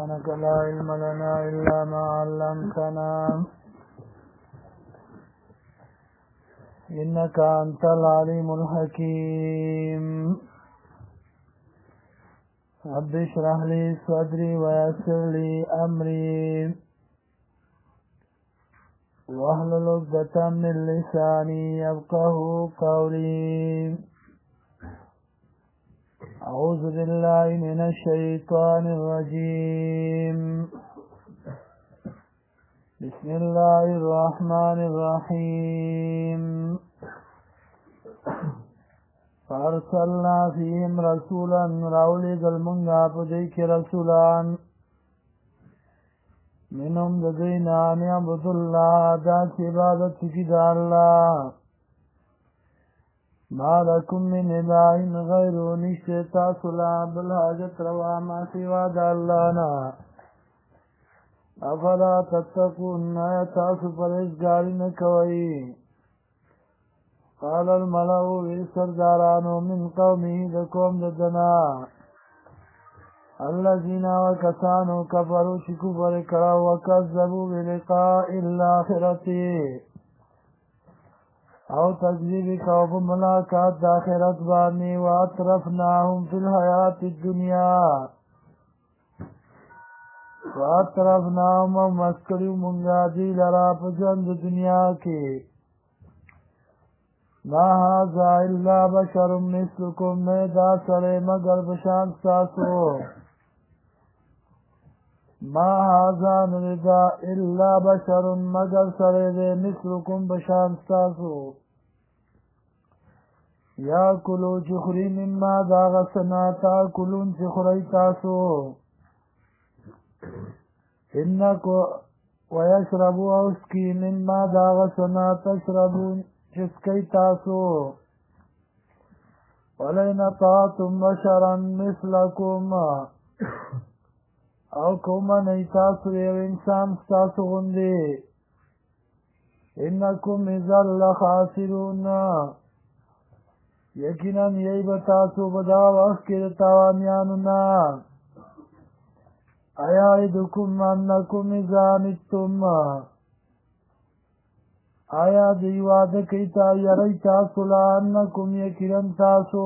سبحانك لا علم لنا إلا ما علمتنا إنك أنت العليم الحكيم رب اشرح لي صدري ويسر لي أمري واحلل عقدة من لساني يفقهوا قولي أعوذ بالله من الشيطان الرجيم بسم الله الرحمن الرحيم فأرسلنا فيهم رسولا راولد المنغا بديك رسولان منهم لدينا أن يعبدوا الله ذات عبادتك الله ما لكم من إله غيره نشتا صلا بالحاجة روا ما سوى دالانا أفلا تتقون يتاسو پرهیزگاری کوي قال الملأ سرداران من قومه لقوم ددنا الذين وكسانوا كفروا شكفر كرا وكذبوا بلقاء الآخرة او تکذیب کوب ملاقات داخرت بانی واترفناهم في الحیات الدنیا واترفناهم ومسکریو منگا دی لرا پجند دنیا کی ما هذا الا بشر مثلكم نیدا سرے مگر بشان ساسو ما هذا نردا الا بشر مگر سرے دے مثلكم بشان ساسو یا کلو چخری مما داغ سناتا کلون چخری تاسو انکو ویشربو اوسکی مما داغ سناتا شربون چسکی تاسو ولین طاعتم بشرا مثلکم او کوما نئی تاسو یو انسان ستاسو غندی انکم ازال لخاسرون یقینا یی بتاسو بدا وقت کې تاوانیانو نا ایعدکم انکم ازانتم آیا دی وعده کوي تا یری تاسو لانکم یقینا تاسو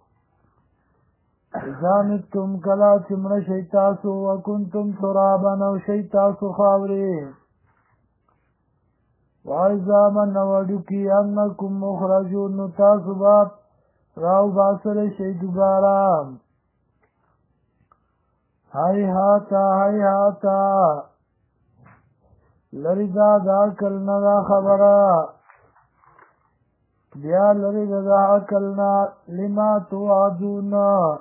ازانتم کلا چمړ شي تاسو وکنتم ترابا او شي تاسو خاوري وایذا من وړو کی انکم مخرجون تاسو باب راو باسر شي دوباره هاي هاتا لرزا دا کلنا دا خبره بیا لرزا دا کلنا لما توعدون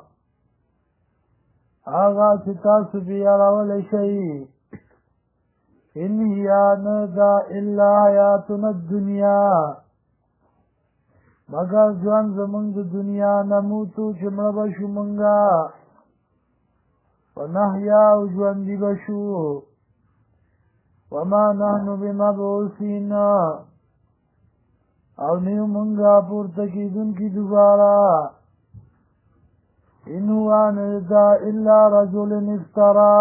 آغا ستاسو بیا راول شئی ان هي ندا الا حیاتنا الدنیا مگر ځوان زمونږ د دنیا نموتو چې مړه بشو مونږه ونحیا او ژوندي بشو وما نحن بمبعوثین او نیو مونږه پورته کیدونکي دوباره ان هو ندا الا رجل افترا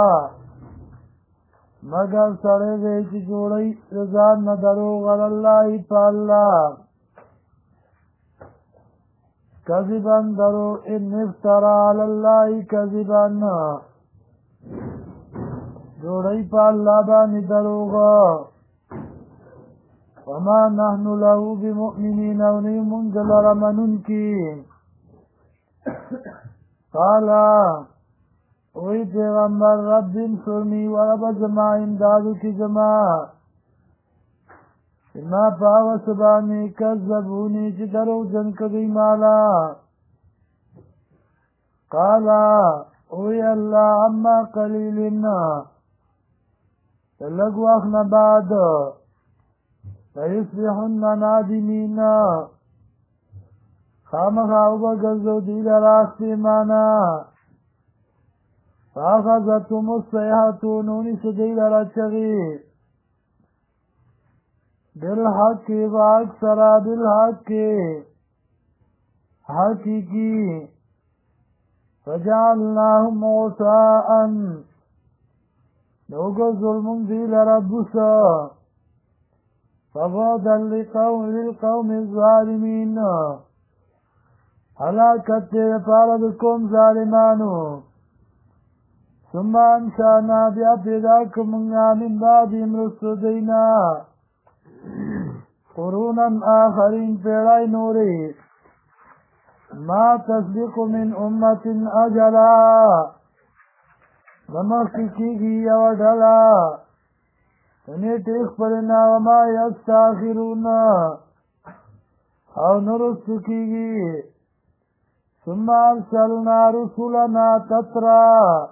مگر سړی دی چې جوړی ځان نه دروغ علی الله په الله کذبا درو ان افترا علی الله کذبا جوړی په الله باندې دروغ وما نحن له بمؤمنین او نه مونږ لره منونکي قال وی پیغمبر رب انصرنی ورب زما امدادو کی زما ما پاو سبانی کذبونی چی درو جن کدی مالا قال وی اللہ اما قلیلنا لگ وقنا بعد لیصبحن نادمین خامخاو بگزو دیل راستی مانا فاخذتهم الصيحة نونی سدیل رچغی بالحق واکثر بالحق حقیقی فجعلناهم غثاء نوگو ظلمون دی لربوسا فبعدا للقوم الظالمین حلاکت تیر پارد قوم ظالمانو ثم انشانا بیا پیدا کمنگا من بعدیم رسو دینا قرونا آخرین پیڑای نوری ما تسبق من امت اجلا نمخی کیگی یو ڈلا نیٹیخ پرنا وما یستاخرون او نرسو کیگی ثم ارسلنا رسولنا تترا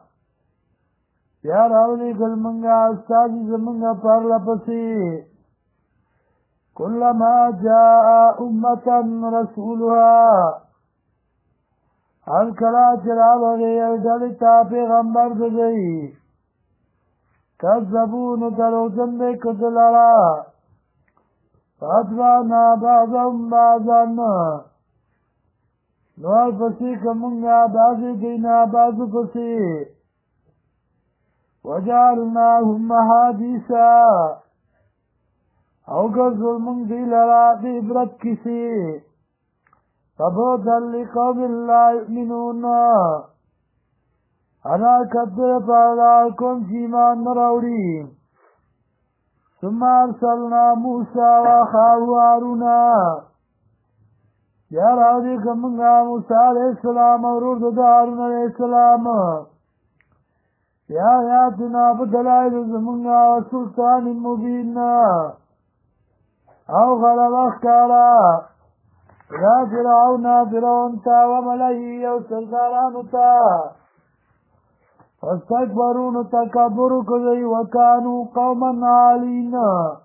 یا راولی گل منگا استازی زمنگا پر لپسی کلما جاء امتا رسولها هر کلا چرا بغیر ڈلتا پیغمبر دگئی کذبون دروزن دے کدلارا فاتوانا بعضهم بعضان نوال پسی کمونگا بازی دینا بازو پسی وجعلناهم محادیثا اوگر ظلمون دی لرا دی عبرت کسی فبعدا لقوم لا یؤمنون حلاکت در پاردار کن چیمان نراوڑی ثم ارسلنا موسیٰ وخاو هارونا یا راوڑی کمنگا موسیٰ علیہ السلام اور ارد هارون علیہ السلام یا آیاتنا بدلائل زمنگا وسلطان مبین او غلب اخکارا یا فرعون فرعون تا وملئی او سردارانو تا فاستكبرون تکبر کذی وکانو قوما عالین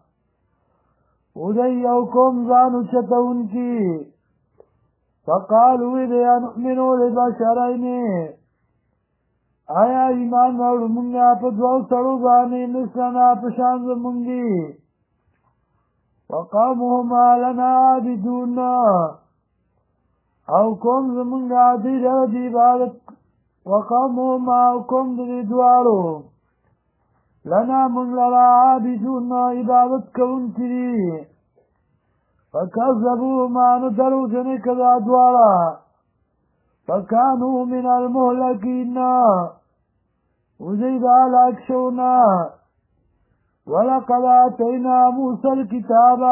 ادی او قوم زانو چتون کی فقالو اذا نؤمنو لبشرین آیا ایمان موڑ منگا پا دو سڑو بانی مثلنا پشانز منگی وقومهما لنا عابدون او قوم زمنگا دی دی عبادت وقومهما او قوم دی دوارو لنا من لرا عابدون عبادت کون تری فکذبوهما ندرو جنک دا دوارا فکانو من المهلکین وزید علاق شونا وَلَقَدْ آتَيْنَا مُوسَى الْكِتَابَ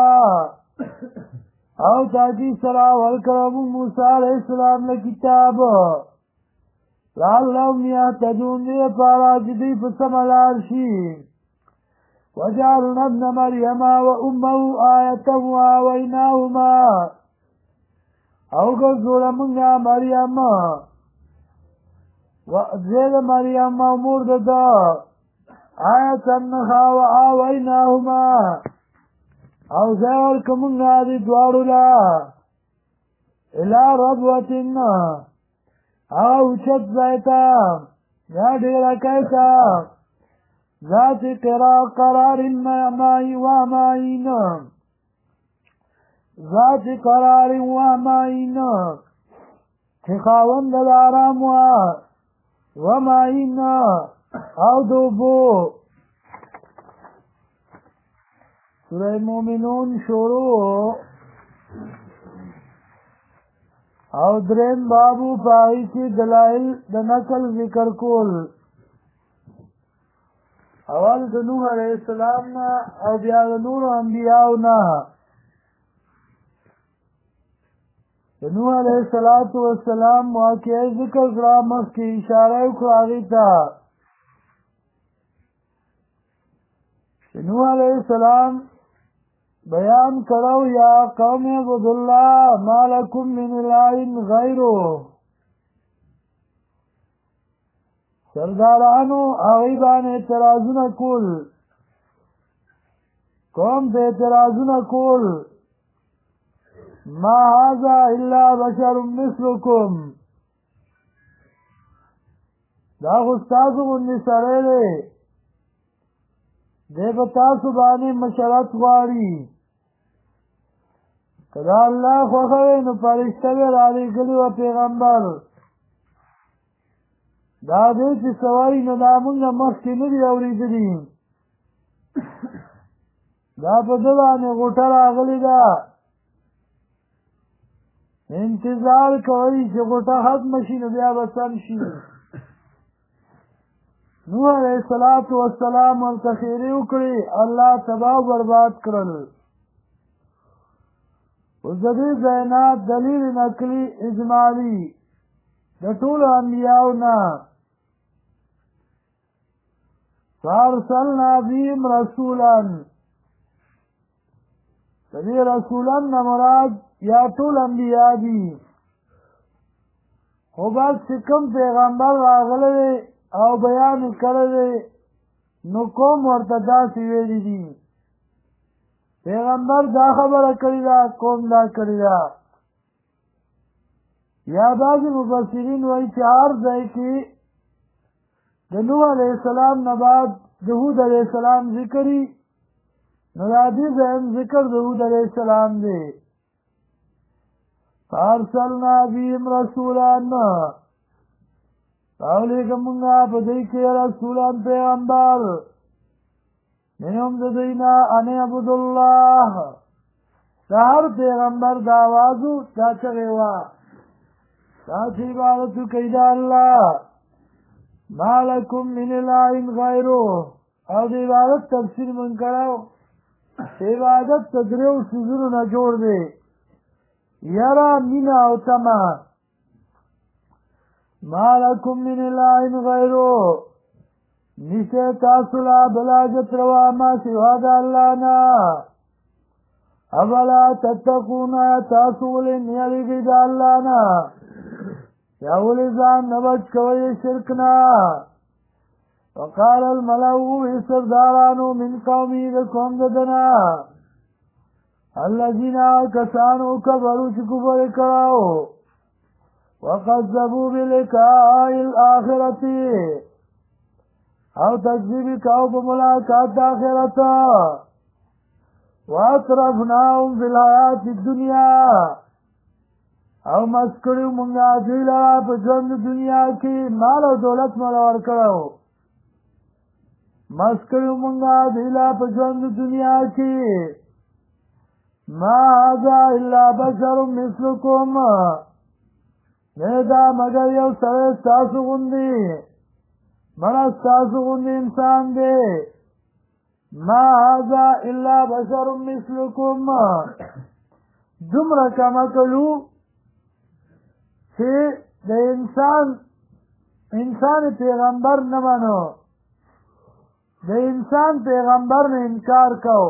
او تاکی سرا والکرم موسیٰ علیہ السلام لکتاب لعلهم یهتدون دی پارا جدی پسملار شی وجعلنا ابن مریم وامه آیتا وآویناهما او گزول منگا مریم زید مریم امور دا آیتا نخا وآویناهما او زیور کمنگا دی دوارو لا الى ربوتنا او چت زیتا یا دیرا کیتا ذات قرار مائی وامائین ذات قرار وامائین تخاوند دارام وامائین او دوبو سورہ مومنون شروع او درین بابو پائی کی دلائل د نقل ذکر کول اول د نوح علیہ السلام نا او بیا د نور انبیاء نا د نوح علیہ السلام واقعی ذکر کرا مخ کی اشارہ اکراغی تا نوح علیہ السلام بیان کرو یا قوم عبد اللہ ما لکم من الہ غیرو سردارانو آغیبان اعتراضون کول قوم تے اعتراضون کول ما هذا الا بشر مثلکم دا غستازو منی سرے دے دے بتاسو بانی مشرت غاری کدا اللہ خوخوے نو پرشتہ رالی گلی و پیغمبر دا دی چې سوای نو دا مونږ مخکې نه دي اورېدلي دا په ده باندې غوټه راغلې ده انتظار کوئ چې غوټه ختمه شي نو بیا به سم شي نوح علیه السلام ورته خیرې وکړې الله تباه و برباد کړل اوس د دې ځای نه دلیل نقلي اجمالي د ټولو انبیاو نه فارسلنا بهم رسولا د دې رسولا نه مراد یا ټول انبیا دي خو بس چې کوم پیغمبر راغلی او بیان یې کړی نو قوم ورته داسې ویلي دي پیغمبر دا خبره کړې ده قوم دا کړې ده یا بعضې مفسرین وایي چې هر ځای کې د نوح علیه السلام نه بعد د هود علیه السلام ذکري نو د دې ځای هم ذکر د هود علیه السلام دی فارسلنا بهم رسولا راولېږه مونږه په دوی کې رسولان پیغمبر منهم د دوی نه ان اعبدوا الله د هر پیغمبر د آوازو دا چغې وه تاسې عبادت وکئ د الله ما لکم من اله غیره او د عبادت تفسیر مونږ کړی عبادت د دریو څیزونو نه جوړ دی یره مینه او تمه ما لکم من اله غیره نشته تاسو لا بل حاجت روا ما سوا د الله نه افلا تتقون تاسو ولې نه یریږئ د الله نه یا ولې ځان نه بچ کوئ شرک نه وقال الملأ سردارانو من قومه د قوم د ده نه الذين كسانوا كفروا چې کفر یې کړی وكذبوا بلقاء الآخرة او تکذیب کاو په ملاقات د آخرت واطرفناهم فی الحیات الدنیا او مسکړو مونږه دوی لره په ژوند دنیا کې مال او دولت مولا ورکړو مسکړو مونږه دوی لره په ژوند دنیا کې ما هذا الا بشر مثلکم نه دا مگر یو سړی ستاسو غوندې مړه ستاسو غوندې انسان دی ما هذا الا بشر مثلکم دومره کمه کلو چې د انسان پیغمبر نه منو د انسان پیغمبر نه انکار کو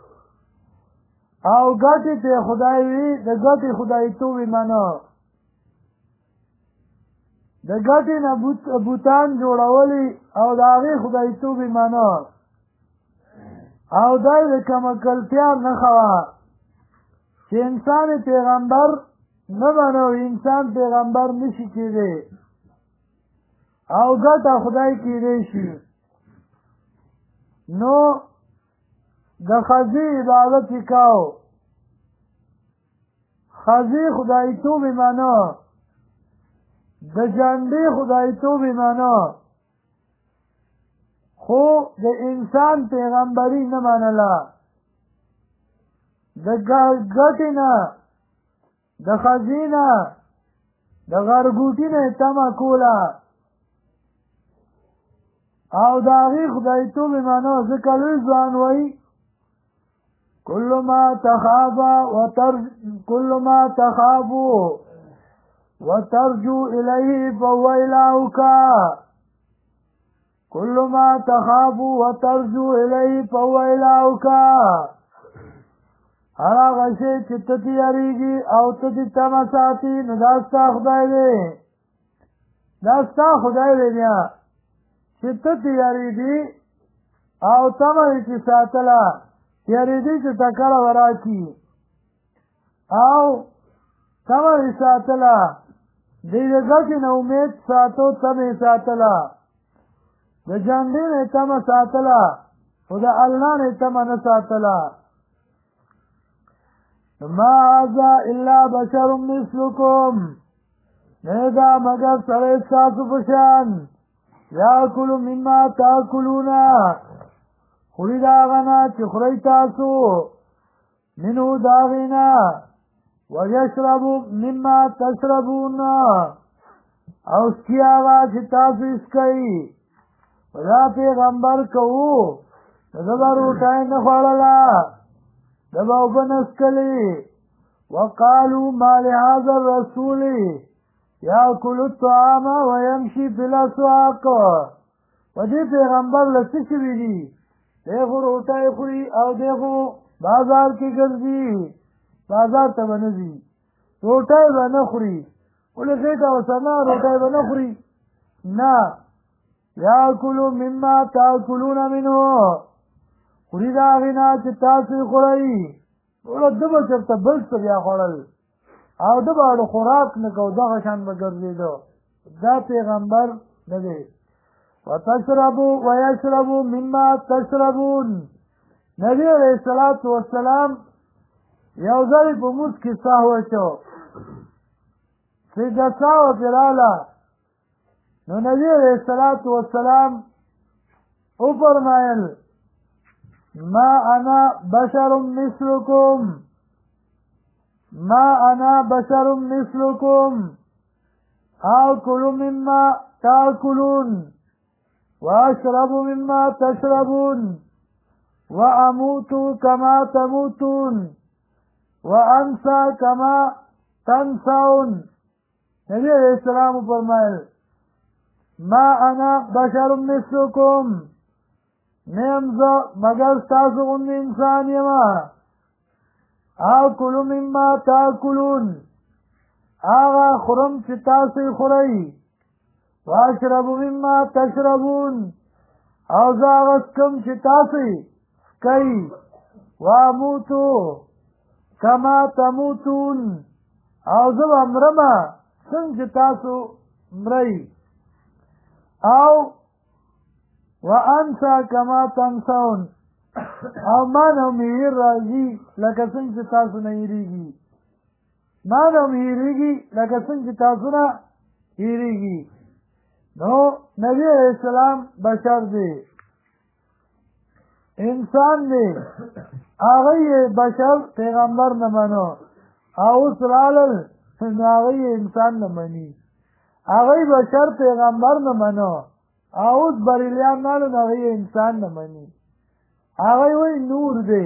او ګټې ته خدای وي د ګټې خدای توبې منو د ګټې نه بوتان جوړولی او د هغې خدای توبې منو او دای د کمکلتیا نښه وه چې انسان پیغمبر نه منو انسان پیغمبر نشي کېدی او ګټه خدای کېدی شي نو د ښځې عبادت یې کو ښځې خدای توبې منو د جنډې خدای توبې منو خو د انسان پیغمبري نه منله د ګټې نه د ښځې نه د غرګوټي نه یې تمه کوله او د هغې خدای توبې منو ځکه لوی ځوان وایي كل ما تخافوا وترجو إليه فهو إلهك كل ما تخافوا وترجو إليه فهو إلهك هر هغه شی چې ته ترې یریږي او ته دې تمه ساتي نو دا ستا خدای دی دا ستا خدای دی بیا چې ته ترې یریږي او تمه یې چې ساتله یریږي چې ټکره به راکړي او تمه یې ساتله دی د ګټې نه امید ساتو تمه یې ساتله د جنډې نه یې تمه ساتله خو د الله نه یې تمه نه ساتله ما هذا الا بشر مثلکم نه دا مگر سړی ستاسو په شان یاکلو مما تاکلونا خوری داغنا چی خوری تاسو منو داغینا ویشربو مما تشربون او اسکی آغا چی تاسو اسکی ودا پیغمبر کهو دبا روٹای نخوڑلا دبا اوبنسکلی وقالوا ما لهذا الرسول يأكل الطعام ويمشي في الأسواق ودي پیغمبر لسش ویلی دیکھو روٹای خوری او دیکھو بازار کی گرزی بازار تا بنزی روٹای بنا خوری اولی خیٹا وسنا روٹای بنا خوری نا یاکلو مما تاکلون منو خوری داغینا چی تاسی خوری اولا دبا چرتا بلس بیا خورل او دبا اڑو خوراک نکو دا غشان بگرزی دو دا پیغمبر ندے وتشربوا ويشربوا مما تشربون نبی علیہ السلام یو ځل په موس کې ساهو چو سیده ساهو پرالا نو نبی علیہ السلام او فرمایل ما انا بشر مثلكم آكل مما تاكلون واشرب مما تشربون واموت كما تموتون وانسى كما تنسون نبی علیہ السلام فرمائل ما انا بشر مثلكم نیمزا مگر ستاسو غند انسان یما آکل مما تاکلون آغا خورم چی تاسی خوری واشرب مما تشربون اوزا غسکم چی تاسی سکی واموتو کما تموتون اوزا امرما سن چی تاسو مری او وانسا کما تنسون او مانو میر راجی لکه سنگ چی تاسو نهیریگی مانو میریگی لکه سنگ چی تاسو نهیریگی نو نبی علیہ السلام بشر دے انسان دے آغی بشر پیغمبر نمانو آوس رالل آغی انسان نمانی آغی بشر پیغمبر نمانو آوس بریلیان نالو آغی انسان نمانی آغی وی نور دے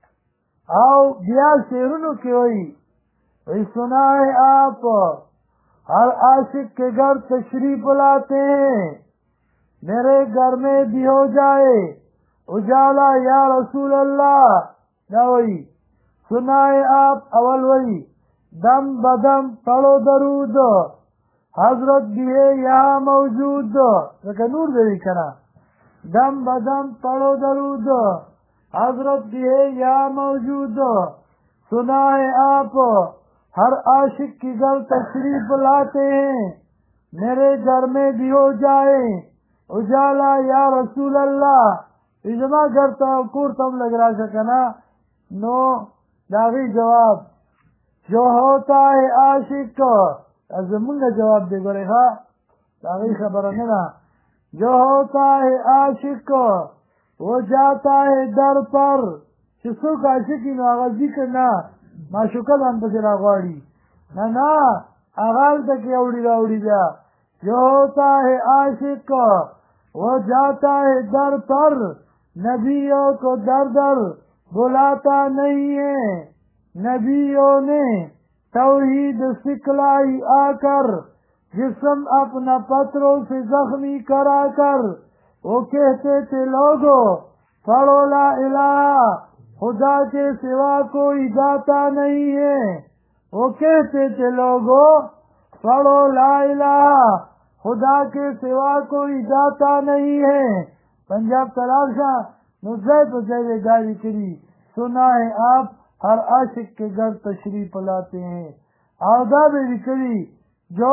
آو بیا شیرونو کی وی سنائے آپ ہر عاشق کے گھر تشریف لاتے ہیں میرے گھر میں بھی ہو جائے اجالا یا رسول اللہ نہ وہی سنائے آپ اول وہی دم بدم پڑھو درود حضرت بھی ہے یہاں موجود لیکن نور دے کنا دم بدم پڑھو درود حضرت بھی ہے یہاں موجود سنائے آپ ہر عاشق کی گھر تشریف لاتے ہیں میرے گھر میں بھی ہو جائے اجالا یا رسول اللہ اجماع گھر تا کور تم لگ رہا سکنا نو داغی جواب جو ہوتا ہے عاشق از منگا جواب دے گو رہا داغی خبر ننا جو ہوتا ہے عاشق وہ جاتا ہے در پر چسو کا عاشقی نو آغا ذکر نا معشوقه ځان پسې راغواړي نه اغال تک اوڑی راوڑی بیا جو ہوتا ہے عاشق وہ جاتا ہے در پر نبیوں کو در در بلاتا نہیں ہے نبیوں نے توحید سکھلائی آ کر جسم اپنا پتھروں سے زخمی کرا کر وہ کہتے تھے لوگوں پڑھو لا الہ خدا کے سوا کوئی داتا نہیں ہے وہ کہتے تھے لوگوں پڑھو لا الہ خدا کے سوا کوئی داتا نہیں ہے پنجاب طلاق شاہ نزے پزے گاڑی کری سنا ہے آپ ہر عاشق کے گھر تشریف لاتے ہیں آدھا بھی کری جو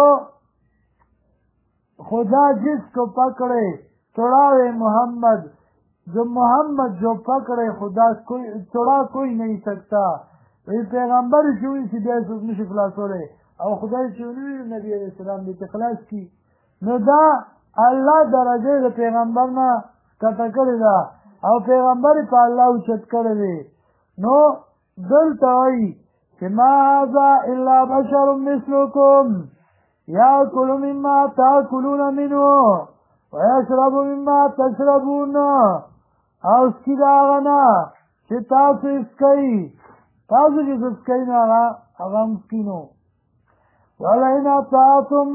خدا جس کو پکڑے چھڑاوے محمد جو محمد جو پکڑے خدا چھڑا کوئی نہیں سکتا پیغمبر چوئی سی بیا سوزنی شی خلاص ہو رہے او خدای چونی نبی علیہ السلام دیتے خلاص کی نو دا الله درجه د پیغمبر نه کته کړې ده او پیغمبر په الله اوچت کړی دی. نو دلته وایي چې ما هذا الا بشر مثلکم یاکل مما تاکلون منه ویشرب مما تشربون، او سکي د هغه نه چې تاسو اسکئ، تاسو چې څه اسکئ نو هغه هم سکي نو. ولئن اطعتم،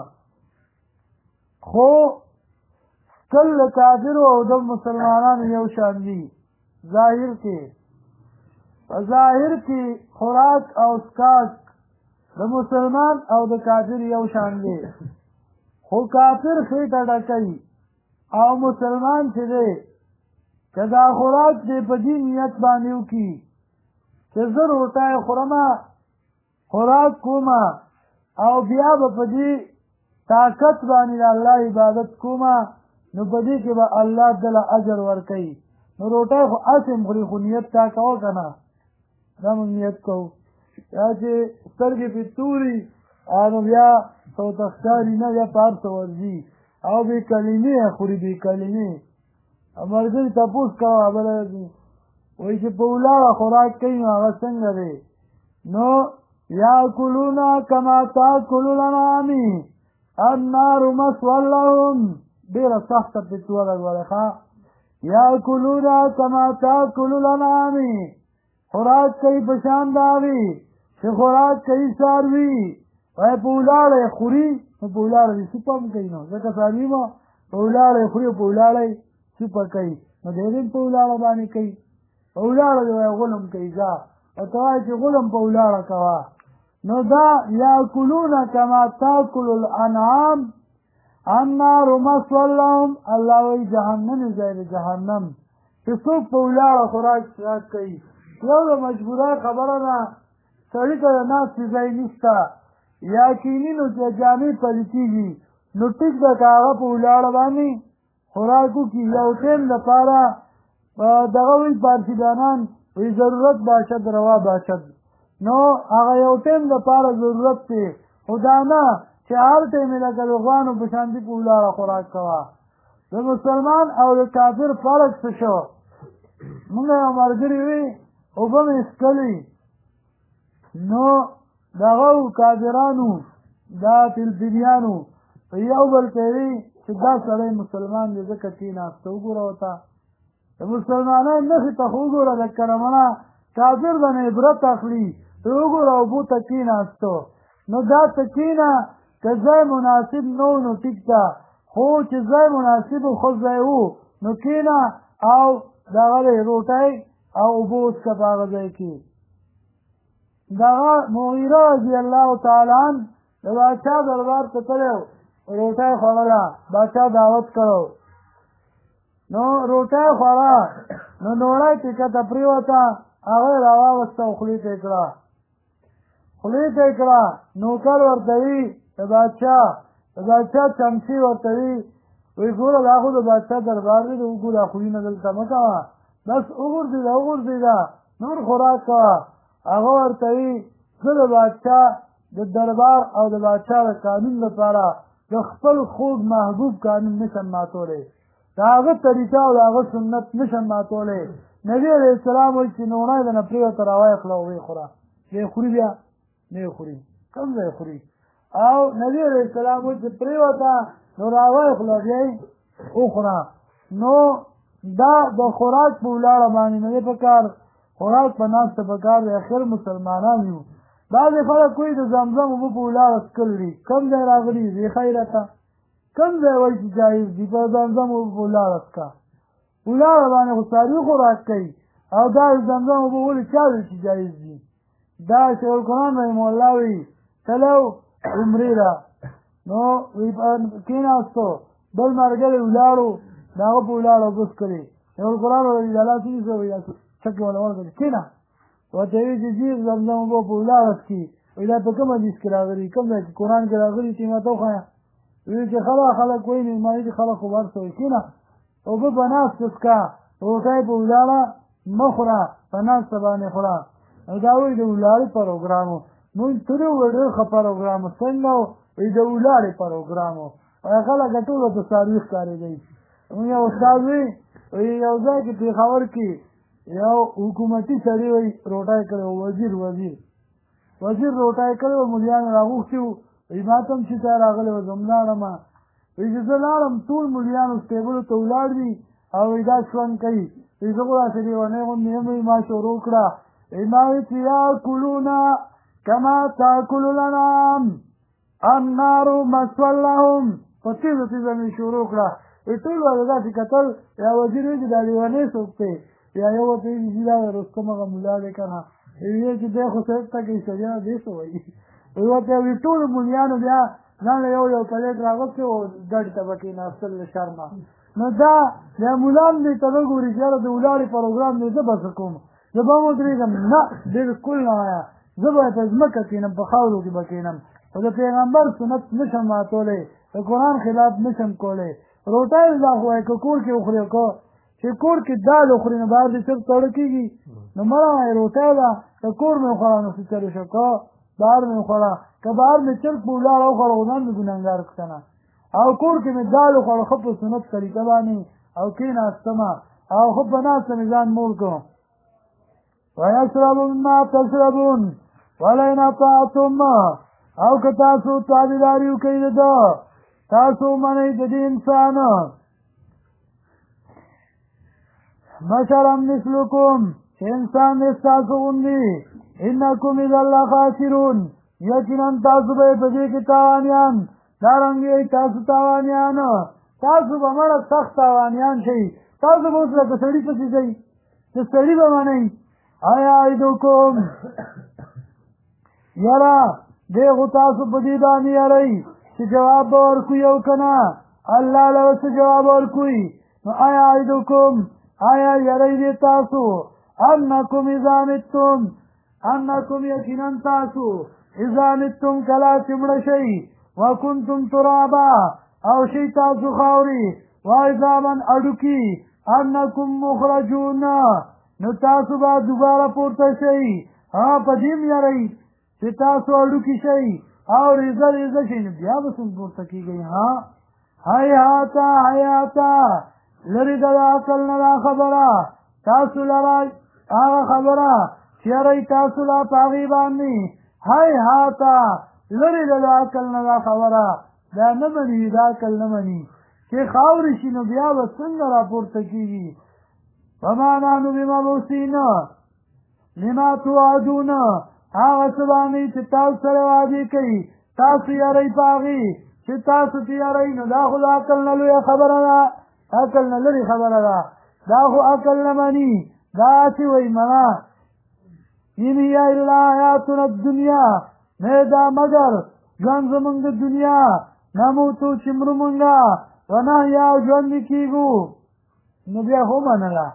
خو سکل د کافرو او د مسلمانانو یو شان دي. ظاهر کې په ظاهر کې خوراک او اسکاک د مسلمان او د کافر یو شان دی، خو کافر خېټه ډکوي او مسلمان چې دی که دا خوراک دی په دې نیت باندې وکړي چې زه روټۍ خورمه خوراک کومه او بیا به په دې طاقت باندې د الله عبادت کومه، نو په دې کې به الله دله اجر ورکوي. نو روټۍ خو هسې هم خوري، خو نیت تا کوه که نه، دا مونږ نیت کوو. یا چې سترګې پې توري نو بیا څوته ښکاري نه، بیا په هر څه ورځي او بې کلمې خوري، بې کلمې. ملګري تپوس کوه بله وایي چې په ولاړه خوراک کوي نو هغه څنګه دی؟ نو یاکلون کما تاکل الانعام النار مثوی لهم، ډېره سخته فتوا ده ګوره ښه. یاکلون کما تاکل الانعام، خوراک کوي په شان د هغې چې خوراک کوي څاروي. وایي په ولاړه یې خوري، نو په ولاړه یې سوپه هم کوي، نو ځکه څاروي به په ولاړه یې خوري او په ولاړه یې سوپه کوي، نو د هغې په ولاړه باندې کوي. په ولاړه دی وایي غول هم کوي ځه، او ته وایې چې غول هم په ولاړه کوه. نو دا یاکلون کما تاکل الانعام النار مثوی لهم، الله وایي جهنم یې ځای د جهنم چې څوک په ولاړه خوراک کوي. یو د مجبوره خبره ده، سړي ته د ناستې ځای نشته یا کیني نو چې جامې پلیتېږي، نو ټیک ده که هغه په ولاړه باندې خوراک وکړي. یو ټیم دپاره دغه وایي پارسیدانان وایي ضرورت باشد روا باشد، نو هغه یو ټیم دپاره ضرورت دی، خو دا نه چې هر ټیم یې لکه د غوانو په شانتي په ولاړه خوراک کوه. د مسلمان او د کافر فرق څه شو؟ مونږ یو ملګري وي اوبه مې څښلې، نو دغه کافرانو دا فلپینیانو په یو بل ته وي چې دا سړی مسلمان دی ځکه کېناسته. وګوره ورته د مسلمانانو نښې ته خو وګوره لکه رمڼه، کافر به نه عبرت اخلي. ته وګوره اوبو ته کېناستو، نو دا ته کېنه که ځای مناسب نه و نو ټیک ده، خو چې ځای مناسب و ښه ځای و نو کېنه او دغه دی روټۍ او اوبه وڅښه په هغه ځای کې. دغه مغیره رضي الله تعالی عنه د باچا دربار ته تللی و، روټۍ خوړله، باچا دعوت کړی، نو روټۍ خوړه، نو نوړی چې کته پرېوته هغه یې راواغسته او خولې ته یې کړه، خولې ته یې کړه. نوکر ورته وي د باچا چمچې ورته وي، وایي ګوره دا خو د باچا دربار دی، د وګوره خویونه دلته مه کوه، بس وغورځېده نور خوراک کوه. هغه ورته وي زه د باچا د دربار او د باچا د قانون لپاره د خپل خوږ محبوب قانون نشم ماتولی، د هغه طریقه او د هغه سنت نشم ماتولی. نبي علیه السلام وایي چې نوڼی د نه پرېوته راوایې خله ویې خوره، بیا خوري بیا نه یې خوري، کوم ځای خوري؟ او نبي علیه السلام وایي چې پرېوته نو راوایې خله بیا یې وخوره. نو دا د خوراک په ولاړه باندې نه دی پکار، خوراک په ناسته پکار دی. اخر مسلمانان یو، بعضې خلک وایي د زمزم اوبه په ولاړه څښل دي، کوم ځای راغلي دي ښایي راته؟ کوم ځای وایي چې جایز دي په زمزم اوبه په ولاړه څښه؟ ولاړه باندې خو څاروي خوراک کوي، او دا زمزم اوبه ولې چا ویل چې جایز دي؟ دا شیخ القرآن رحمه الله وایي تلو عمرې ته، نو کېناستو، بل ملګری ولاړو د هغه په ولاړه اوبه څښلې، شیخ القرآن وایي د الله څه وایي چکې وله ورکړې کېنه، ورته وایي چې ځي زمزم اوبه په ولاړه څښي، وایي دا په کوم حدیث کې راغلي، کوم ځای کې قرآن کې راغلي چې ما ته وښیه. وایي چې خلک وایي مېلمانه دي، خلک خو هر څه وایي، کېنه اوبه په ناسته څښه، روټۍ په ولاړه مه خوره، په ناسته باندې خوره. او دا وایي د ولاړې پروګرام و، مونږ تللي وو ډېر ښه پروګرام و. څنګه و؟ وایي د ولاړې پروګرام و، خلک ټولو ته څاروي ښکارېدی. یو استاد وي یو ځای کې پېښور کې یو حکومتي سړي وایي روټۍ کړی و، وزیر روټۍ کړی و، ملیانو راغوښتي وو. وایي ما ته هم چې ته راغلی وه زه هم لاړم. وایي چې زه لاړم ټول ملیانو سټیبلو ته ولاړ دي او وایي دا ژوند کوي. وایي زه خو داسې لیونی غوندې یم. وایي ما شروع کړه وایي ما وایي چې یاکلون کما تاکل الانعام النار مثوی لهم. په تیزه تیزه مې شروع کړه. ټول والا داسې کتل یا وزیر وایي چې دا لیونی څوک دی یا یو ورته وایي چې دا رستم هغه ملا دی که نه. وایي چې دی خو صاحب ته کوي سړیانه دی څه وایي. وایي ورته وایي ټولو ملیانو بیا ځان له یو پلیټ راغوښتی و ګډ ته به کېناستل له شرمه. نو دا بیا ملان دې ته نه ګوري چې یاره د ولاړې پروګرام دی زه به څه کوم زه به هم ودرېږم. نه بلکل نه وایه زه به په ځمکه کښېنم په خاورو کې به کښېنم خو د پیغمبر سنت نشم ماتولی د قرآن خلاف نشم کولی. روټۍ دا خو وایي که کور کې وخوري که چې کور کې دال وخوري نو بهر دې صرف تړه کېږي نو مړه وایي روټۍ ده که کور مې وخوړه نو څه چلو شو که بهر مې وخوړه که بهر مې چرګ په ولاړه وخوړه خو ځان مې ګنهګار که نه او کور کې مې دال وخوړه ښه په سنت طریقه باندې او کېناستمه او ښه په ناسته مې ځان موړ کړم. ویشربو مما تشربون ولئن اطعتم او که تاسو تابعداري وکړئ د ده تاسو منئ د دې انسان بشرا مثلکم چې انسان دې ستاسو غوندې انکم اذا لخاسرون یقینا تاسو به په دې کې تاوانیان دارنګې تاسو تاوانیان تاسو به مړه سخت تاوانیان شئ. تاسو به اوس لکه سړي پسې ځئ چې سړي به منئ. آیا ایدوکم یاره دی خو تاسو په دې باندې یارئ چې جواب به ورکوي او که نه الله له څه جواب ورکوي. نو آیا ایدوکم آیا یارئ دی تاسو انکم اذا متم انکم یقینا تاسو اذا متم کله چې مړه شئ وکنتم ترابا او شئ تاسو خاورې وعظاما اډوکي انکم مخرجون نو تاسو به دوباره پورته شئ. په دې م یارئ چې تاسو اډوکي شئ او ریزه ریزه شئ نو بیا به څنګه پورته کېږئ. حیاتا لرې د عقل نه دا خبره تاسو لره هغه خبره چې یارئ تاسو لا په هغې باندې حیاتا لرې د عقل نه دا خبره دا نه مني دا عقل نه مني چې خاورې شي نو بیا به څنګه راپورته کېږي. وما نحن بمبعوثین لما توعدون هغه څه باندې چې تاسو سره وعدې کوي تاسو یارئ په هغې چې تاسو چې یارئ نو دا خو د عقل نه لویه خبره ده عقل نه لرې خبره ده دا خو عقل نه مني دا چې وایي منه ان هي الا حیاتنا الدنیا نه دا مګر ژوند زمونږ د دنیا نموتو چې مرو مونږه ونحیا او ژوندي کېږو. نو بیا خو منله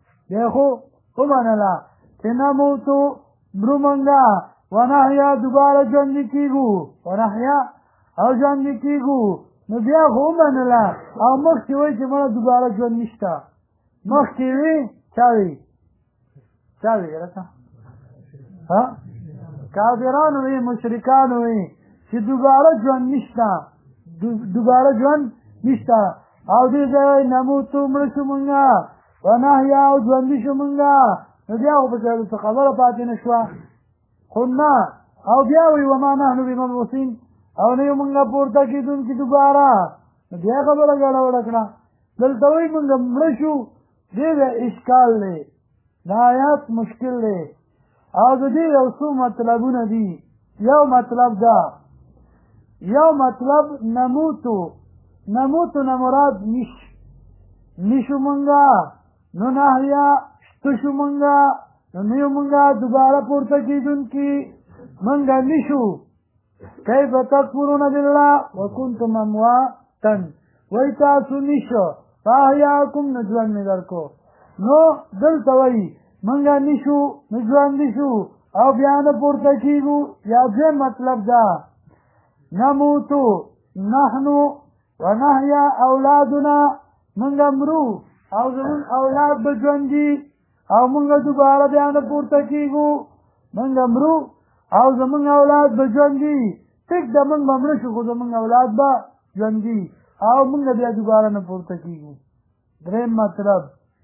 چې نموتو مرو مونږه ونحیا دوباره ژوندي کېږو ونحیا او ژوندي کېږو نو بیا خو منله. او مخکې وایي چې مړه دوباره ژوند نشته مخکې وي چا وي رته کافرانو وي مشرکانو وي چې دوباره ژوند نشته او دې ځای نموتو مړه شو مونږه ونحیا او ژوندي شو مونږه نو بیا خو په څه خبره پاتې نه شوه خو نه. او بیا وایي وما نحن بمبعوثین او نه یو مونږه پورته کېدونکي دوباره نو بیا خبره ګډوډه کړه. دلته وایي مونږه مړه شو دې بیا اشکال دی دا آیات مشکل دی او د دې یو څو مطلبونه دي. یو مطلب دا یو مطلب نموتو نه مراد نشو مونږه نو نحیا شته شو مونږه نو نه یو مونږه دوباره پورته کېدونکي مونږه نشو. کیف تکفرون بالله وکنتم امواتا وایي تاسو نشو فاحیاکم نو ژوند مې درکو. نو دلته وایي مونږه نشو نو ژوندي شو او بیا نه پورته کېږو. یا دویم مطلب دا نموتو نحنو ونحیا اولادنا مونږه مرو او زمون اولاد به ژوندي او مونږه دوباره بیا نه پورته کېږو. مونږه مرو او زمونږ اولاد به ژوندي ټیک ده مونږ به مړه شو خو زمونږ اولاد به ژوندي او موږ بیا دوباره نه پورته کېږو. درېیم مطلب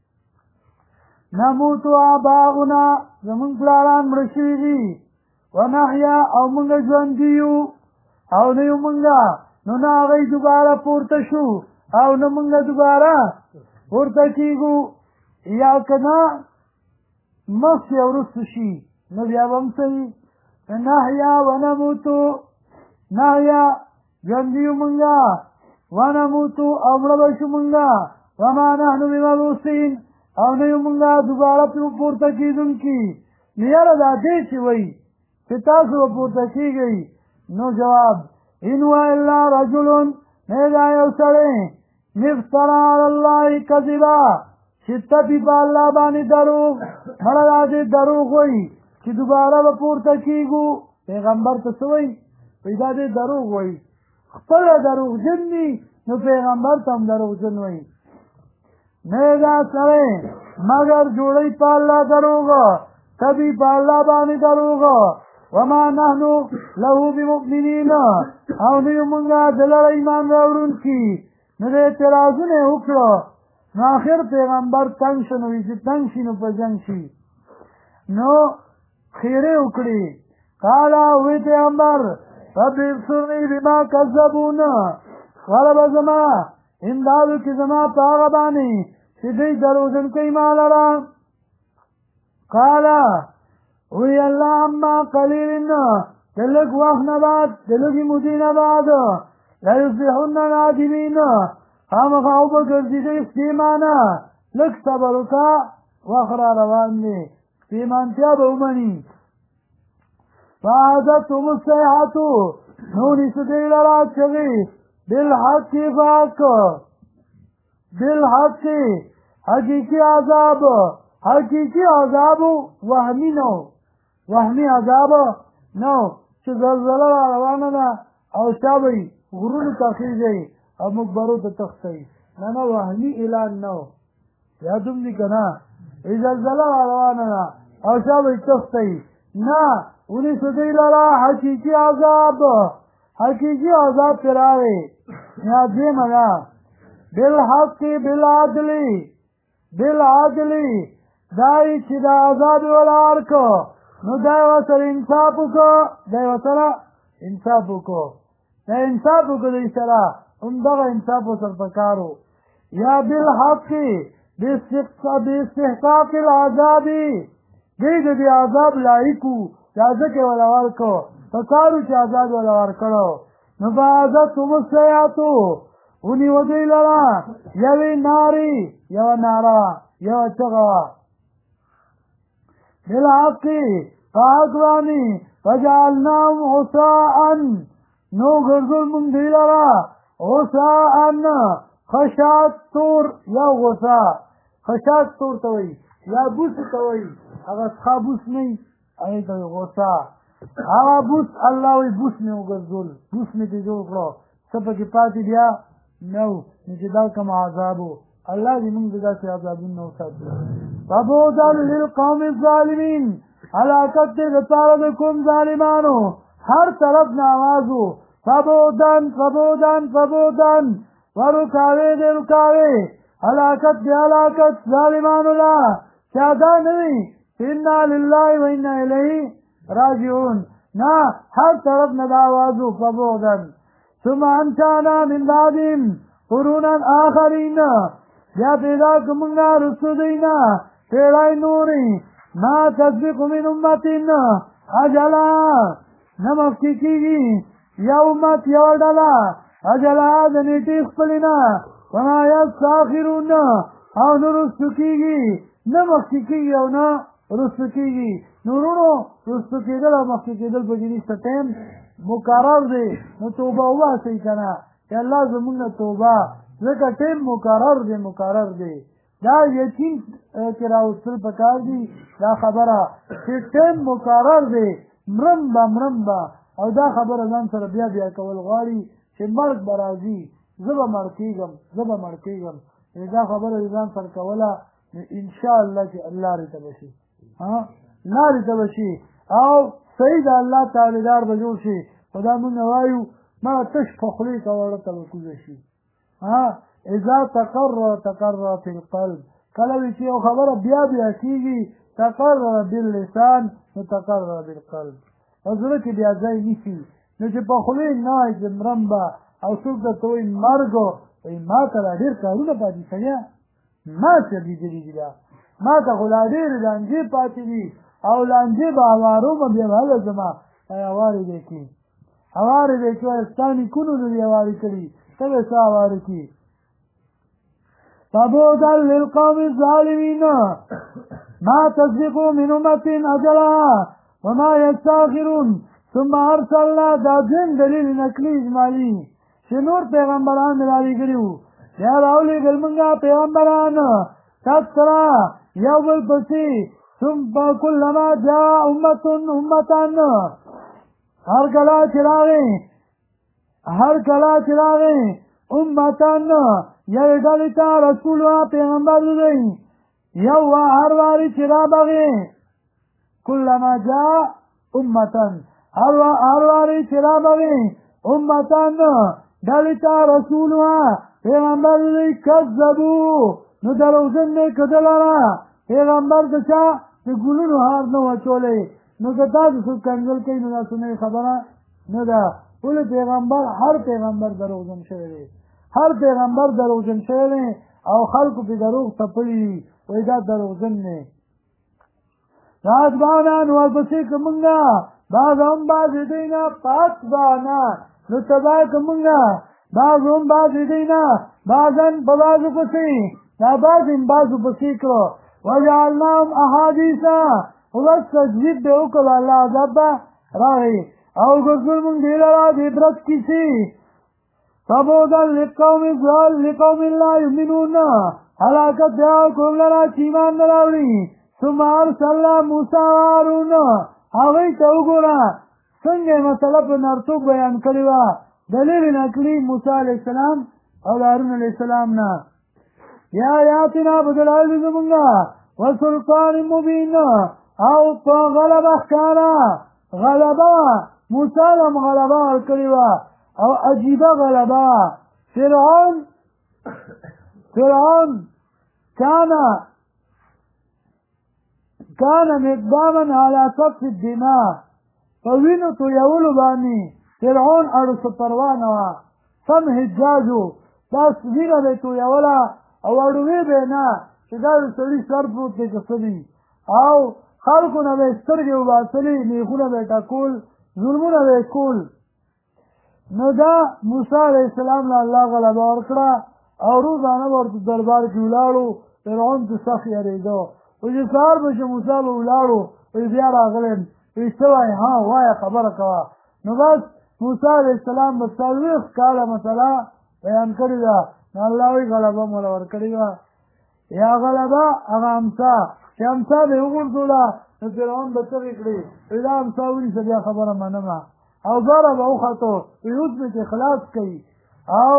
نموت آباؤنا زمونږ پلاران مړه شوي دي ونحیا او موږ ژوندي یو او نه یو موږ نو نه هغوی دوباره پورته شو او نه موږ دوباره پورته کېږو یا که نه مخکې وروسته شي نو بیا به هم صحیح نحیا ونموتو نحیا ژوندي یو موږ ونموتو او مړه به شو موږ وما نحن بمبعوثین او نه یو موږ دوباره پورته کېدونکي نو یاره دا دی چې وایي چې تاسو به پورته کېږئ نو جواب ان هو الا رجل نه دا یو سړی افترا علی الله کذبا چې تپي په الله باندې دروغ مړه دا دې دروغ وایي چې دوباره به پورته کېږو پیغمبر ته څه وایي پیدا دې دروغ وایي خپله دروغجن دي نو پیغمبر ته هم دروغجن وایي نه دا سړی مگر جوړی په الله دروغ تبي په الله باندې دروغ وما نحن له بمؤمنین او نه یو موږ د لره ایمان راوړونکي نو د اعتراضونه وکړه نو آخر پیغمبر تنګ شو نو چې تنګ شي نو په جنګ شي نو خیرې وکړي قال وی پیغمبر رب ابصرني بما كذبون غلب زما امدادو کې زما په هغه باندې چې دوی دروغجن کوي ما لره قال وی الله اما قلیل د لږ وخت نه بعد د لږې مودې نه بعد لیصبحن نادمین خامخا وبګرځېدئ پښېمانه لږ صبر وکړه وخت را روان دی پښېمانتیا به ومني فاخذتهم الصیحة نو نیسو دوی لره چغې بالحق بالحق حقیقي عذاب حقیقي عذاب وهمي نو وهمي عذاب نو چې زلزله را روانه ده او شابه غرونو ته خېږئ او مقبرو ته تښتئ نه نه وهمي اعلان نو یادوم دي که نه زلزله را روانه ده او شابه تښتئ نه ونیسو دوی لره حقیقي عذاب حقیقي عذاب پرې راغی یا دویمه ده بالحق بالعدل دای چې دا عذاب ولا ورکو نو دای ورسره انصاف وکړو دای ورسره انصاف وکړو دا انصاف وکړو دوی سره همدغه انصاف ورسره پکار و یا بالحق باستحقاق العذاب دوی د دې عذاب لایق وو دا ځکه یې ولا ورکو پکار و چې عذاب ولا ورکړو نو فاخذتهم الصیحة ونیو دوی لره یوې نارې یوه ناره یوه چغه وه بالحق حق باندې فجعلناهم غثاء نو ګرځول موږ دوی لره غثاء خشاک تور یا غثا خشاک تور ته وایي یا بوس ته وایي هغه څخه بوس نه وي هغې ته وایي غثا هغه بوس الله وایي بوس مې وګرځول بوس مې ترې جوړ کړو څه پکې پاتې بیا نو چې دا کوم عذاب و الله دې موږ داسې عذابونه وساتي فبعدا للقوم الظالمین هلاکت دې دپاره د کوم ظالمانو هر طرف نه آواز و فبعدا ورکاوې دې رکاوې هلاکت دې هلاکت ظالمانو لا چې ادا نه وي انا لله و انا الیه راجعون نه هر طرف نه د آواز و فبعدا ثم انشانا من بعدهم قرونا آخرین بیا پیدا کمونگا رسو دینا پیڑای نوری ما تسبق من امتین اجلا نمفتی کیگی یا امت یو ڈالا اجلا دنیتی خپلینا وما یستاخرون او نرسو کیگی نمفتی کیگی او نا رسو کیگی نورونو رسو کیدل او مفتی کیدل بجنیستا ٹیم مقرر دی نو توبه واسي کنه چې الله زمونږ توبه ځکه ټیم مقرر دی دا یقین چې راوستل پکار دي دا خبره چې ټیم مقرر دی مرم به او دا خبره ځان سره بیا کول غواړي چې مرګ به راځي زه به مړ کېږم دا خبره ځان سره کوله انشاءالله چې الله رته بشي لارې ته بشي او صحیح د الله تابعدار به جوړ شي خو دا مونږ وایو مړه تش په خولې ته وړه ته به کوزه شي اذا تقرر فی القلب کله وی چې یو خبره بیا بیا کېږي تقرر باللسان نو تقرر بالقلب په زړه کې بیا ځای نیسي نو چې په خولې نه وایي چې مرم به او څوک درته وایي مرګ وایي ما ته لا ډېر کارونه پاتې سړیه ما څه لیدلي دي دا ما ته خو لا ډېرې لانجې پاتې دي او لانجې به هوارومه بیا به هله زما هوارې دی کې هوارې دی کې وایي ستا نیکونو نو دې هوارې کړي ته به څه هوارې کړي فبعدا للقوم الظالمين ما تسبق من أمة أجلها وما يستأخرون ثم أرسلنا دا دین دلیل نقلی اجمالی چې نور پیغمبران ملاوي کړیو بیا راولېږل مونږه پیغمبران تترا یو بل پسې ثم كلما جاء امتان هر کله چې راغی امتان یو ډلې ته رسول پیغمبر دی یو هر واري چې رابغې كلما جاء امتان هر واري چې رابغې امتان ډلې ته رسول پیغمبر دی کذبو نو دروغجن دی کدلره پیغمبر د چا د ګلونو هار نه واچولی نو که تاسو څوک کنځل کوي نو تاسو نه خبره نه ده ټول پیغمبر هر پیغمبر دروغجن شوی دی هر پیغمبر دروغجن شوی دی او خلکو پې دروغ تپلي دي وایي دا دروغجن دی راتبانان ورپسې که مونږه بعض هم بعضې دی نه پاتبانا نو تبا که مونږه بعض هم بعضې دی نه بعضن په بعضو پسې دا بعض هم بعضو پسې کړو وجعلناهم احادیثا بس تجوید به وکړو الله عذاب به راغی او ګرځول مونږ دې لره د عبرت کیسې فبعدا لقوم لا یؤمنون هلاکت دی قوم لره چې ایمان نه راوړي ثم ارسلنا موسی وهارون هغوی ته وګوره څنګه یې مسله په نرتوب بیان کړې وه دلیل نقلي موسی علیه السلام او د هارون علیه السلام نه یا آیاتنا بدلایل زمونږه وسلطان مبین او په غلبه ښکاره غلبه موسی هم غلبه ورکړې وه او عجیبه غلبه فرعون كان مقداما على سفك الدماء فوینو تویولو باندې فرعون اړو څه پروا نه وه سم حجاجو بس وینه به یې تویوله او اړوې به یې نه چې دا د سړي سر پروت دی که څه دي او خلکو نه به یې سترګې وباسلې میخونه به یې ټکول ظلمونه به یې کول نو دا موسی علیه السلام له الله غلبه ورکړه او روزانه به ورته دربار کې ولاړو فرعون ته سخت یارېده وایي چې سهار به چې موسی به ولاړو وایي بیا راغلم وایي څه وایي ها وایه خبره کوه نو بس موسی علیه السلام به 40 کاله مسله بیان کړې ده نو الله وایي غلبه مو له ورکړې وه یا غلبه هغه امسا چې امسا به یې وغورځوله نو فرعون به چغې کړې وایي دا امسا ونیسه بیا خبره منمه او دواره به وختو وایي اوس مې چې خلاص کوي او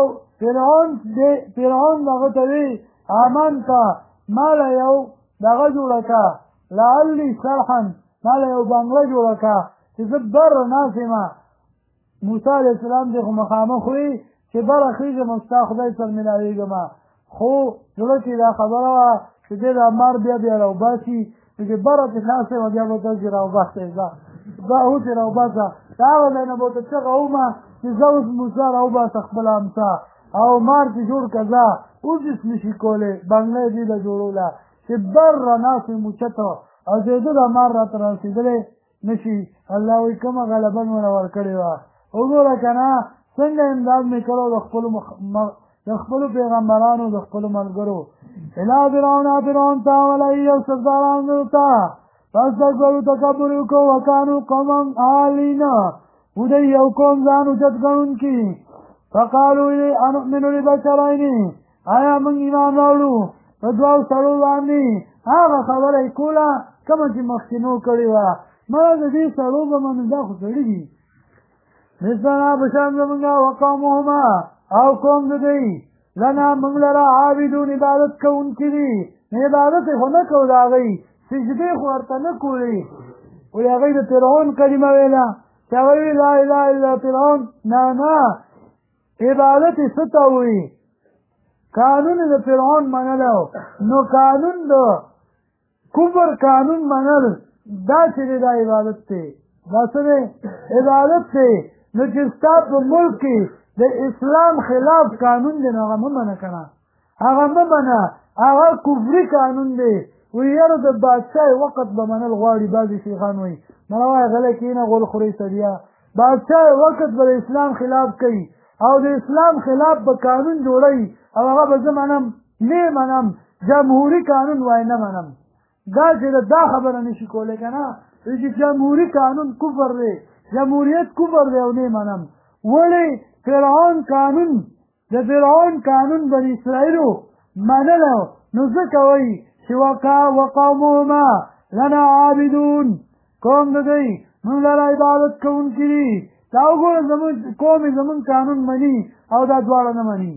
فرعون دغه ته وی آمنت ماله یو دغه جوړه که لعلي صرحا ماله یو بنګله جوړه که چې زه بر ناسمه موسی علیه السلام دې خو مخامخ وي چې بره خېږم ستا خدای سره ملاوېږم خو زړه کې دا خبره وه چې دې دا مار بیا راوباسي چې بره چې خلاص یم بیا به ته چې راوباسئ دا اوسې راوباسه د هغه ځای نه به ورته چغه ومه چې زه اوس موسی راوباسه خپله امسا او مار چې جوړ که ځه اوس هېڅ نشي کولی بنګله یې دې له جوړوله چې بره ناستې موچته او د ده دا مار راته رسېدلی نشي الله وایي کومه غلبه مې ورله ورکړې وه وګوره که نه څنګه امداد مې کړی د خپلو پیغمبرانو د خپلو ملګرو الی فرعون ته ولایي او سردارانو ته فاستكبروا تکبر وکړو وکانو قوما عالین ودی یو قوم ځان اوچت ګڼونکي فقالوا انؤمن لبشرین آیا موږ ایمان راوړو په دوو سړو باندې هغه خبره یې کوله کومه چې مخکینو کړې وه مړه د دې سړو به منو دا خو سړي دي مثلنا بشان زمونږه وقومهما او قوم د دوی لنا موږ لره عابدون عبادت کوونکي دي عبادت یې خو نه کوو د هغوی سجدې خو ورته نه کولې وایي هغوی د فرعون کلمه ویله چې هغه وایي لا اله الا فرعون نه عبادت یې څه ته وایي قانون د فرعون منلو نو قانون د کفر قانون منل دا چې دا عبادت دی دا څه عبادت دی نو چې ستا په ملک کې د اسلام خلاف قانون دی نو هغه مه منه که نه هغه مه منه هغه کفري قانون دی وایي یاره د بادشاه وقت به منل غواړي بعضې شیخان وایي مړه وایه غلی کښېنه غول خورئ سړیا بادشاه وقت به د اسلام خلاف کوي او د اسلام خلاف به قانون جوړوي او هغه به زه منم نه منم جمهوري قانون وایي نه منم دا چې دا خبره نشي کولی که نه چې جمهوري قانون کفر دی جمهوریت کفر دی او نه منم ولې فرعون قانون د فرعون قانون بني اسرائیلو منلو نو ځکه وایي چې وقومهما لنا عابدون قوم د دوی موږ لره عبادت کوونکي دي دا وګوره زمونږ قوم یې زمونږ قانون مني او دا دواړه نه مني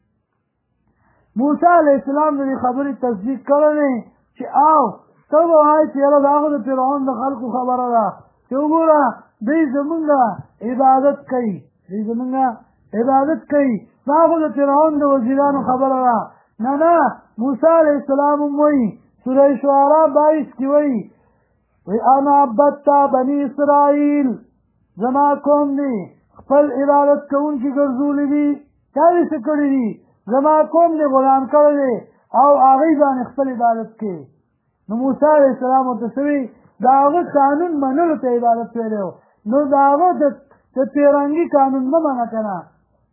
موسی علیه السلام د دې خبرې تصدیق کړی چې او ته به وایې چې یاره د هغه د فرعون د خلکو خبره ده چې وګوره دوی زمونږ عبادت کوي دوی زمونږ عبادت کوي دا خو د فرعون د وزیرانو خبره ده نه نه موسی علیه السلام هم وایي سوره شعراء 22 کې وایي انا عبدت بني اسرائیل زما قوم دی خپل عبادت کوونکي ګرځولي دي چا یې څه کړي دي زما قوم دی غلام کړی دی او هغوی باندې خپل عبادت کوي نو موسی علیه السلام ورته څه وایي د هغه قانون منلو ته عبادت ویلی و نو د هغه د پیرنګي قانون مه منه که نه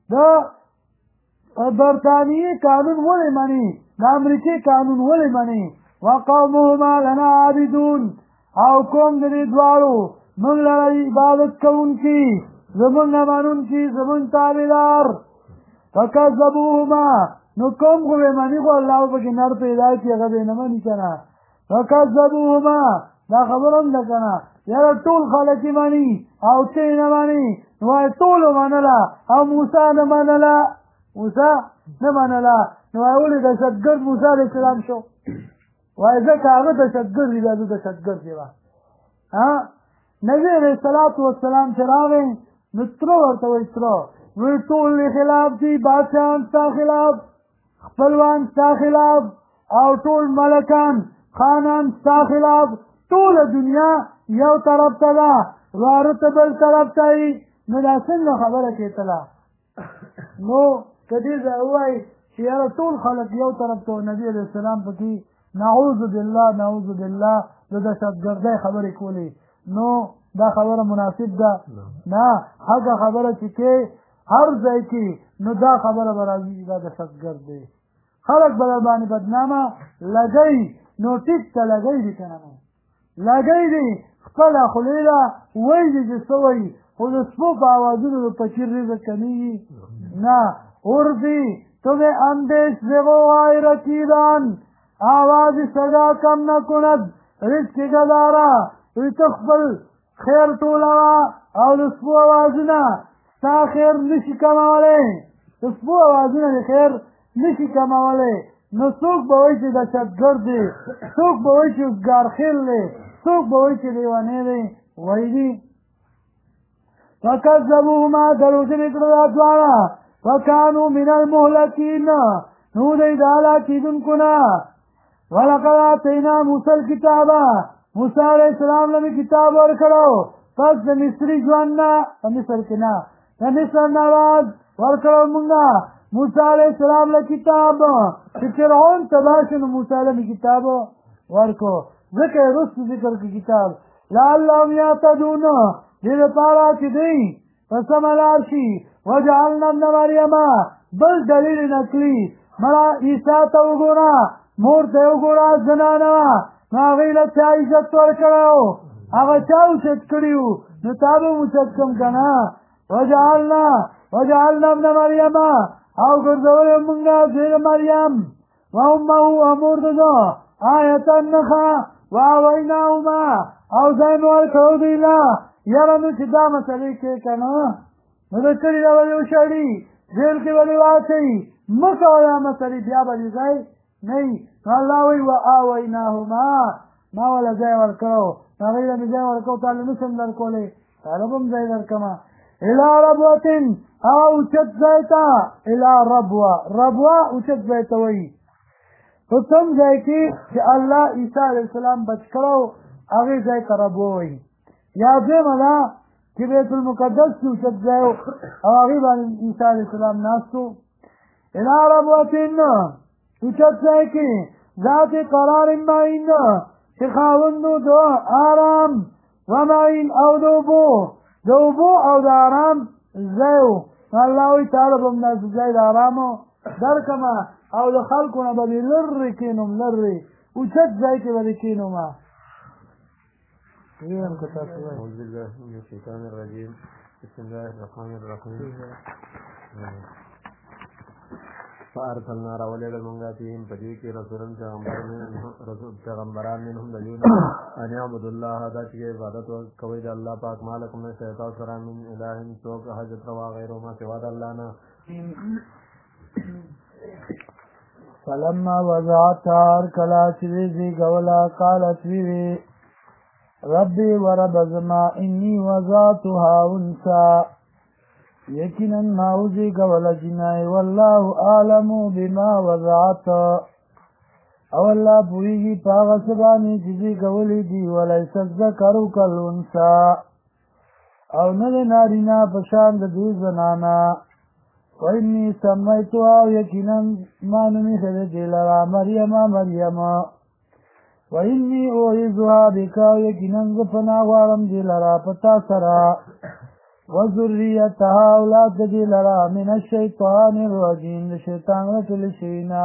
د برطانیې قانون ولې مني د امریکې قانون ولې مني وقومهما لنا عابدون او قوم د دې دواړو موږ لره عبادت کوونکي زمونږ نه منونکي زمونږ تابعدار فکذبوهما نو کوم خو به مني خو الله پکې نر پیدا کړي هغه به نه مني که نه فکذبوهما دا خبره هم ده که نه یاره ټول خلک یې مني او ته یې نه مني نو وایي ټولو منله او موسی نه منله موسی نه منله نو وایي ولې دهشتګرد موسی علیه السلام شو وایي ځکه هغه دهشتګرد وي بیا زه دهشتګرد یم نبی علیه الصلاة والسلام چې راغی نو تره ورته وایي تره وایي ټول خلاف دي بادشاهان ستا خلاف خپلوان ستا خلاف او ټول ملکان خانان ستا خلاف ټوله دنیا یو طرف ته ده واره ته بل طرف ته وي نو دا څنګه خبره کېدله نو که دې ځای ووایي چې یاره ټول خلک یو طرف ته نبي علیه السلام پکې نعوذ بالله د دهشتګردۍ خبرې کولې نو دا خبره مناسب ده نه هغه خبره چې کې هر ځای کې نو دا خبره به راځي دا دهشتګرد دی خلک به در باندې بدنامه لګوي نو ټیک ته لګوي دي که نه لګوي دي خپله خولې ده وایي دي چې څه وایي خو د سپو په آوازونو د پچیر رزق کمیږي نه اردی تمہیں اندیش زغوغای رکیدان آواز صدا کم نکند رزق گدارا وی تخبل خیر طولوا او دسپو آوازنا ستا خیر نشی کماولی دسپو آوازنا دی خیر نشی کماولی نو سوک بوئی چی دهشتګرد دی سوک بوئی چی اسگارخیل دی سوک بوئی چی دیوانی دی ویدی فکذبوهما دروجن اکڑا دوارا وکانو من المهلکین نو دی دالا چیدن کنا ولقد آتینا موسی الکتابا موسی علیہ السلام لمی کتاب ورکڑو پس د مصری جواننا مصر کنا د مصر نواز ورکڑو منگا موسی علیہ السلام لکتاب چې فرعون تباشن موسی لمی کتاب ورکو ذکر رست ذکر کی کتاب لعلهم یعتدون دې لپاره چې دی په سمه لار شي وجعلنا ابن مریم بل دلیل نقلي مړه عیسی ته وګوره مور ته وګوره زنانه نو هغې له چا عزت ورکړی و هغه چا اوچت کړي وو نو تا به اوچت کړم که نه وجعلنا ابن مریم او ګرځولی مونږه زوی د مریم وامه او مور د ده آیتا نښه واویناهما او ځای مې ورکړو دوی له یاره نو چې دا مسلې کې که نه نو د کلي نه به دې وشړي جیل کې به دې واچوي مه کوه دا مسلې بیا به دې ځای نه وي نو الله وایي واویناهما ما وله ځای ورکړو هغوی له مې ځای ورکړو تا له نشم درکولی طالب هم ځای درکړمه الى ربوتن اوچت زیتا الى ربوه اوچت زیتا وی تو کم ځای کې چې الله عیسی علیه السلام بچ کړو هغې ځای ته ربوه وایي یا دویمه ده چې بیت المقدس کې اوچت ځای او هغې باندې عیسی علیه السلام ناست و الى ربوتن اوچت ځای کې ذات قرار معین چې خاوندو د آرام و معین او د اوبو او د آرام ځای و الله وایي تعالی به همداسې ځای د آرامو درکمه او د خلکو نه به دې لرې کښېنوم لرې اوچت ځای کې به دې کښېنوم أعوذ بالله من الشيطان الرجيم بسم الله الرحمن الرحيم فأرسلنا راولد المنغاتهم فديك پیغمبران منهم دجونا ان يعبد الله دا چې عبادت کوي د الله پاک مالک من شیطان سره من اله څوک حاجت روا غیره ما سوا د الله نه فلما وضعتها کلا چې زیږوله قالت ویوی ربي ورب زما اني وضعتها انثى یقینا ما وزیږوله جنۍ والله اعلم بما وضعت او الله پوهېږي په هغه څه باندې چې زیږولي دي ولیس الذکر کالانثی او نه د نارینه په شان د دوی زنانه وإني سميتها یقینا ما نوم ایښی دی دې لره مریم وإني أعيذها بك یقینا زه پناه غواړم دې لره په تا سره وذریتها اولاد دې لره من الشیطان الرجیم د شیطان رټلی شوي نه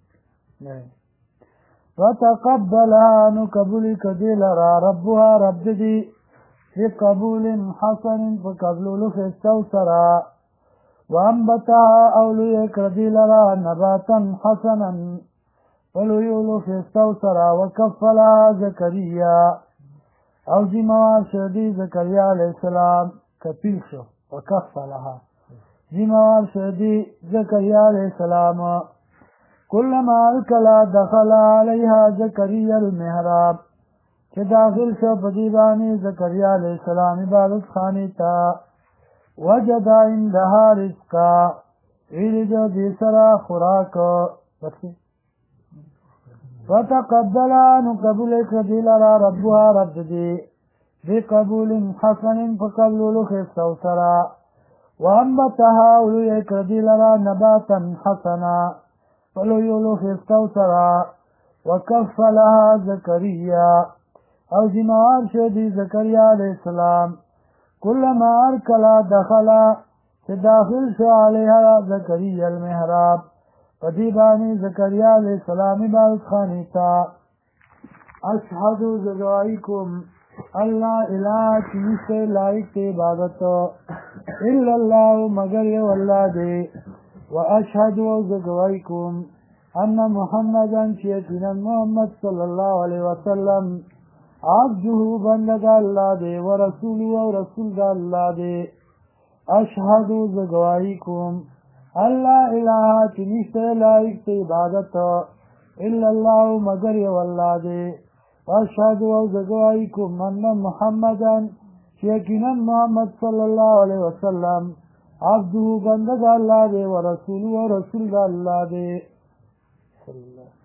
وتقبلها نو قبول کړه دې لره ربها رب دې بقبول حسن په قبولولو ښایستو سره وانبتها او لویه کړه دې لره نباتا حسنا په لویولو ښایستو سره وکفلها زکریا او ذموار شو دې زکریا علیه السلام کفیل شو وکفلها ذموار شو دې زکریا علیه السلام كلما کلا دخل علیها زکریا المحراب چې داخل شو په دې باندې زکریا علیه السلام عبادت خانې ته وجد عندها رزقا ویلې جو دې سره خوراک وتقبلا نو قبول کړه دې لره ربها رب دې بقبول حسن په قبولولو ښایستو سره وانبتها او لویه کړه دې لره نباتا حسنا په لویولو ښایستو سره وکفلها زکریا او ذموار شو دې زکریا علیه السلام كلما کلا دخل چې داخل شو علیها زکریا المحراب په دې باندې زکریا علیه السلام عبادت خانې ته اشهد زه ګواهي کوم الله اله چې نشته لایق د عبادت الا الله مگر یو الله دی واشهد زه ګواهي کوم ان محمدا چې یقینا محمد صلی الله علیه وسلم عبده بنده الله دی ورسوله او رسول د الله دی اشهد زه ګواهي کوم الله اله چې نشته لایق د عبادت الا الله مگر یو الله دی واشهد او زه ګواهي کوم ان محمدا چې یقینا محمد صلی الله علیه وسلم عبده بنده الله دی ورسوله او رسول د الله دی صلی الله